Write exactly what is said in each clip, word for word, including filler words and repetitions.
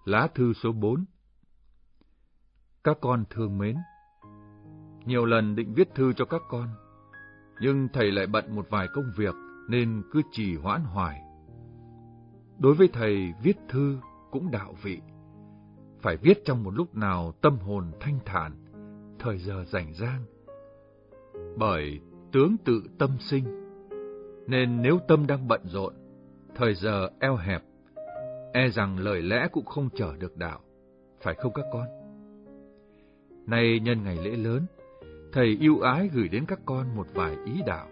Lá thư số bốn. Các con thương mến, nhiều lần định viết thư cho các con, nhưng thầy lại bận một vài công việc nên cứ trì hoãn hoài. Đối với thầy, viết thư cũng đạo vị, phải viết trong một lúc nào tâm hồn thanh thản, thời giờ rảnh rang. Bởi tướng tự tâm sinh, nên nếu tâm đang bận rộn, thời giờ eo hẹp, e rằng lời lẽ cũng không chở được đạo, phải không các con? Nay nhân ngày lễ lớn, thầy ưu ái gửi đến các con một vài ý đạo.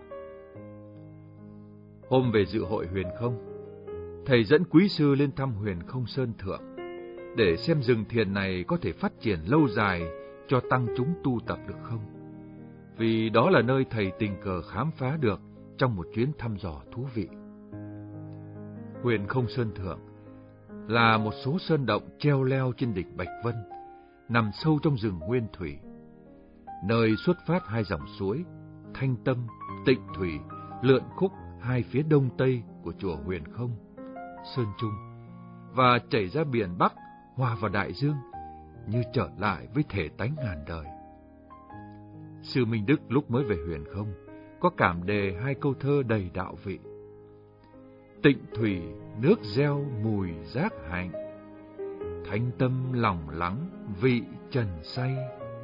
Hôm về dự hội Huyền Không, thầy dẫn quý sư lên thăm Huyền Không Sơn Thượng, để xem rừng thiền này có thể phát triển lâu dài cho tăng chúng tu tập được không. Vì đó là nơi thầy tình cờ khám phá được trong một chuyến thăm dò thú vị. Huyền Không Sơn Thượng là một số sơn động treo leo trên đỉnh Bạch Vân, nằm sâu trong rừng nguyên thủy, nơi xuất phát hai dòng suối Thanh Tâm, Tịnh Thủy lượn khúc hai phía đông tây của chùa Huyền Không, Sơn Trung, và chảy ra biển Bắc, hòa vào đại dương, như trở lại với thể tánh ngàn đời. Sư Minh Đức lúc mới về Huyền Không có cảm đề hai câu thơ đầy đạo vị: Tịnh thủy nước gieo mùi giác hạnh, thanh tâm lòng lắng vị trần say.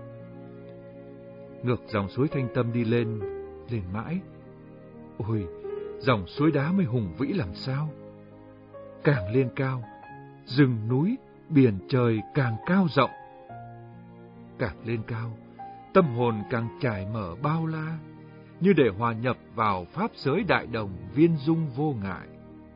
Ngược dòng suối Thanh Tâm đi lên, lên mãi. Ôi, dòng suối đá mới hùng vĩ làm sao! Càng lên cao, rừng núi, biển trời càng cao rộng. Càng lên cao, tâm hồn càng trải mở bao la, như để hòa nhập vào pháp giới đại đồng viên dung vô ngại.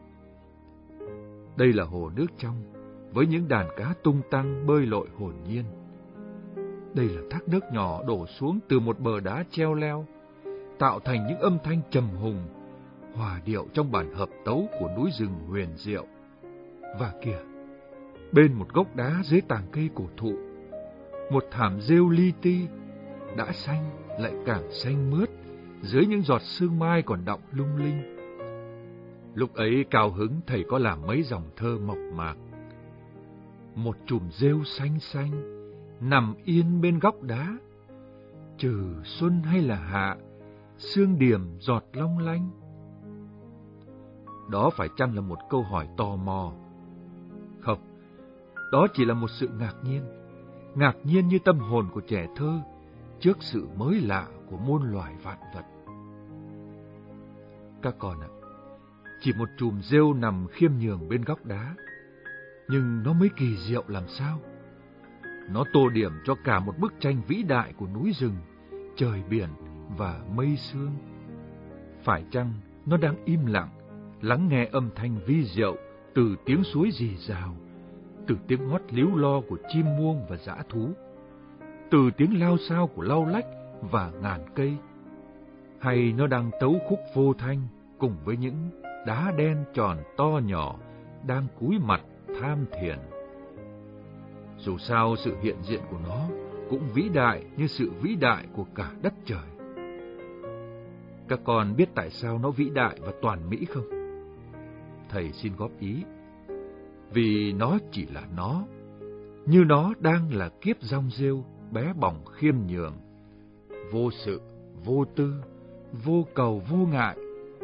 Đây là hồ nước trong, với những đàn cá tung tăng bơi lội hồn nhiên. Đây là thác nước nhỏ đổ xuống từ một bờ đá treo leo, tạo thành những âm thanh trầm hùng, hòa điệu trong bản hợp tấu của núi rừng huyền diệu. Và kìa, bên một gốc đá dưới tàng cây cổ thụ, một thảm rêu li ti, đã xanh lại càng xanh mướt dưới những giọt sương mai còn đọng lung linh. Lúc ấy cao hứng thầy có làm mấy dòng thơ mộc mạc. Một chùm rêu xanh xanh nằm yên bên góc đá, trừ xuân hay là hạ, sương điểm giọt long lanh. Đó phải chăng là một câu hỏi tò mò? Không, đó chỉ là một sự ngạc nhiên, ngạc nhiên như tâm hồn của trẻ thơ trước sự mới lạ của muôn loài vạn vật. Các con ạ, chỉ một chùm rêu nằm khiêm nhường bên góc đá, nhưng nó mới kỳ diệu làm sao. Nó tô điểm cho cả một bức tranh vĩ đại của núi rừng, trời biển và mây sương. Phải chăng nó đang im lặng, lắng nghe âm thanh vi diệu từ tiếng suối rì rào, từ tiếng hót líu lo của chim muông và dã thú, từ tiếng lao xao của lau lách và ngàn cây? Hay nó đang tấu khúc vô thanh cùng với những đá đen tròn to nhỏ đang cúi mặt tham thiền? Dù sao, sự hiện diện của nó cũng vĩ đại như sự vĩ đại của cả đất trời. Các con biết tại sao nó vĩ đại và toàn mỹ không? Thầy xin góp ý. Vì nó chỉ là nó, như nó đang là kiếp rong rêu bé bỏng khiêm nhường, vô sự, vô tư, vô cầu, vô ngại.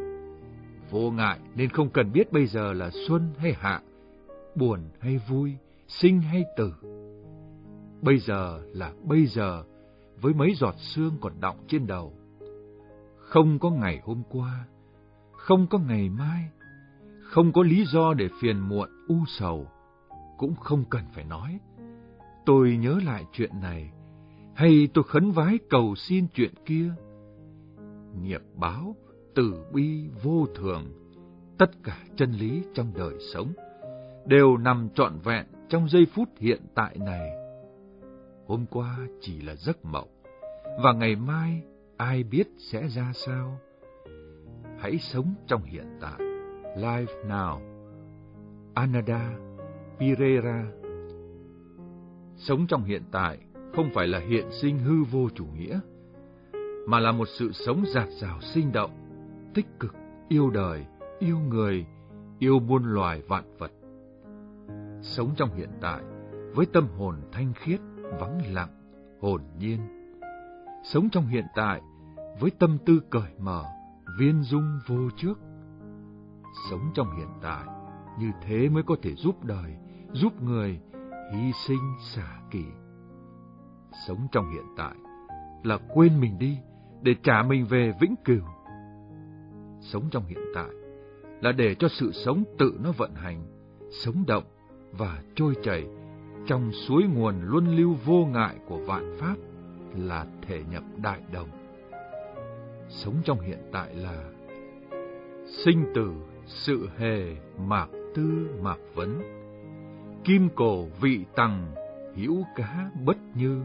Vô ngại nên không cần biết bây giờ là xuân hay hạ, buồn hay vui, sinh hay tử. Bây giờ là bây giờ, với mấy giọt sương còn đọng trên đầu. Không có ngày hôm qua, không có ngày mai, không có lý do để phiền muộn u sầu, cũng không cần phải nói tôi nhớ lại chuyện này, hay tôi khấn vái cầu xin chuyện kia. Nghiệp báo, từ bi vô thường, tất cả chân lý trong đời sống đều nằm trọn vẹn trong giây phút hiện tại này. Hôm qua chỉ là giấc mộng, và ngày mai ai biết sẽ ra sao. Hãy sống trong hiện tại. Life now. Ananda Pereira. Sống trong hiện tại không phải là hiện sinh hư vô chủ nghĩa, mà là một sự sống dạt dào sinh động, tích cực, yêu đời, yêu người, yêu muôn loài vạn vật. sống trong hiện tại với tâm hồn thanh khiết, vắng lặng, hồn nhiên. Sống trong hiện tại với tâm tư cởi mở, viên dung vô trước. Sống trong hiện tại, như thế mới có thể giúp đời, giúp người, hy sinh xả kỷ. Sống trong hiện tại là quên mình đi để trả mình về vĩnh cửu. Sống trong hiện tại là để cho sự sống tự nó vận hành, sống động và trôi chảy trong suối nguồn luân lưu vô ngại của vạn pháp, là thể nhập đại đồng. Sống trong hiện tại là sinh tử sự hề mạc tư mạc vấn, kim cổ vị tằng hữu cá bất như.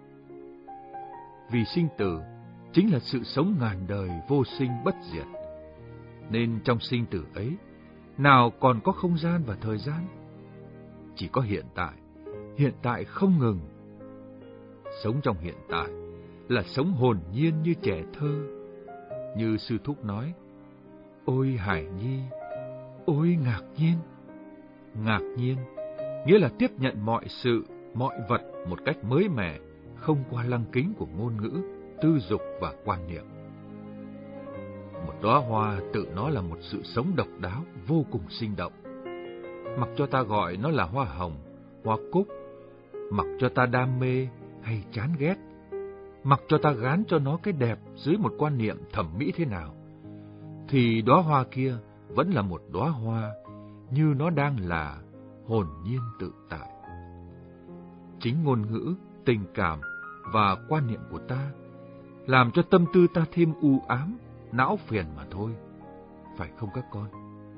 Vì sinh tử chính là sự sống ngàn đời vô sinh bất diệt, nên trong sinh tử ấy nào còn có không gian và thời gian, chỉ có hiện tại, hiện tại không ngừng. Sống trong hiện tại là sống hồn nhiên như trẻ thơ. Như sư thúc nói, ôi hải nhi, ôi ngạc nhiên. Ngạc nhiên nghĩa là tiếp nhận mọi sự, mọi vật một cách mới mẻ, không qua lăng kính của ngôn ngữ, tư dục và quan niệm. Một đóa hoa tự nó là một sự sống độc đáo, vô cùng sinh động. Mặc cho ta gọi nó là hoa hồng, hoa cúc, mặc cho ta đam mê hay chán ghét, mặc cho ta gán cho nó cái đẹp dưới một quan niệm thẩm mỹ thế nào, thì đóa hoa kia vẫn là một đóa hoa, như nó đang là hồn nhiên tự tại. Chính ngôn ngữ, tình cảm và quan niệm của ta làm cho tâm tư ta thêm u ám, não phiền mà thôi, phải không các con?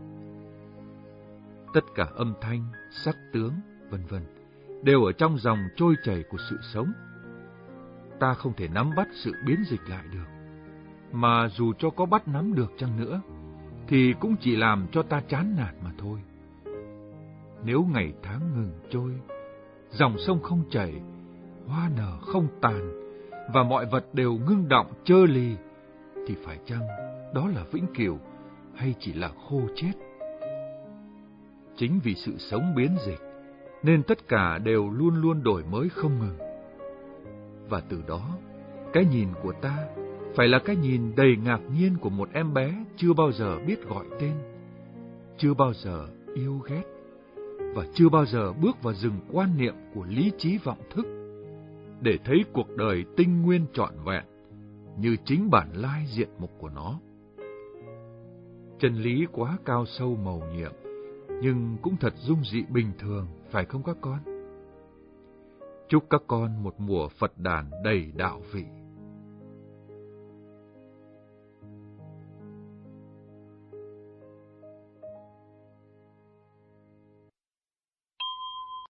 Tất cả âm thanh, sắc tướng, vân vân đều ở trong dòng trôi chảy của sự sống. Ta không thể nắm bắt sự biến dịch lại được, mà dù cho có bắt nắm được chăng nữa, thì cũng chỉ làm cho ta chán nản mà thôi. Nếu ngày tháng ngừng trôi, dòng sông không chảy, hoa nở không tàn, và mọi vật đều ngưng động trơ lì, thì phải chăng đó là vĩnh cửu hay chỉ là khô chết? Chính vì sự sống biến dịch nên tất cả đều luôn luôn đổi mới không ngừng. Và từ đó, cái nhìn của ta phải là cái nhìn đầy ngạc nhiên của một em bé chưa bao giờ biết gọi tên, chưa bao giờ yêu ghét, và chưa bao giờ bước vào rừng quan niệm của lý trí vọng thức, để thấy cuộc đời tinh nguyên trọn vẹn như chính bản lai diện mục của nó. Chân lý quá cao sâu mầu nhiệm, nhưng cũng thật dung dị bình thường, phải không các con? Chúc các con một mùa Phật đản đầy đạo vị.